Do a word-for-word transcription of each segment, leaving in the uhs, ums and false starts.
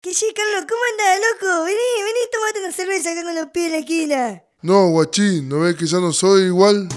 Que sí, Carlos, ¿cómo andás, loco? Vení, vení, tomate una cerveza acá con los pies en la esquina. No, guachín, ¿no ves que ya no soy igual?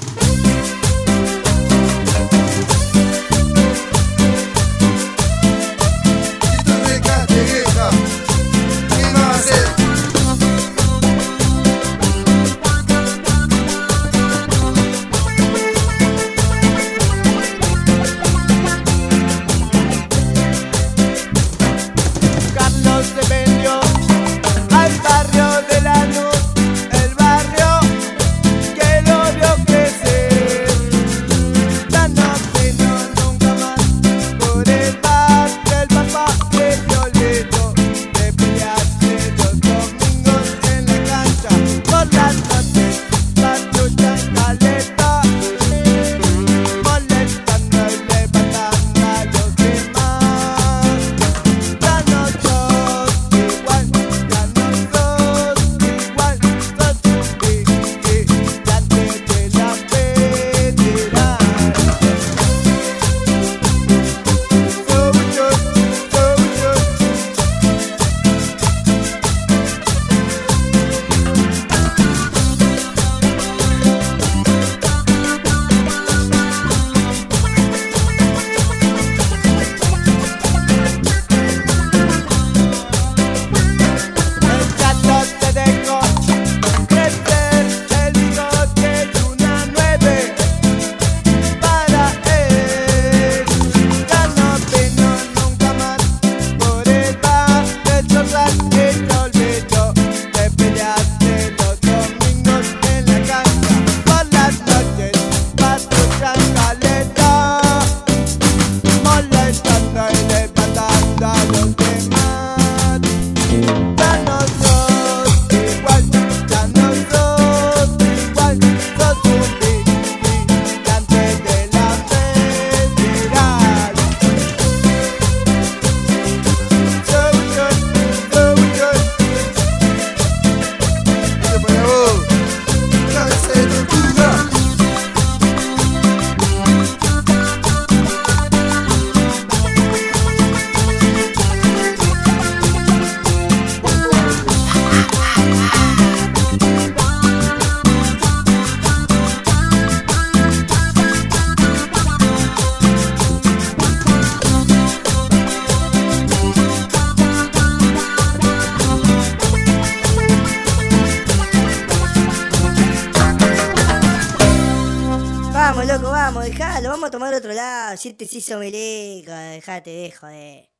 Vamos, loco, vamos, dejalo, vamos a tomar otro lado. Si este se hizo meleca, dejate de joder.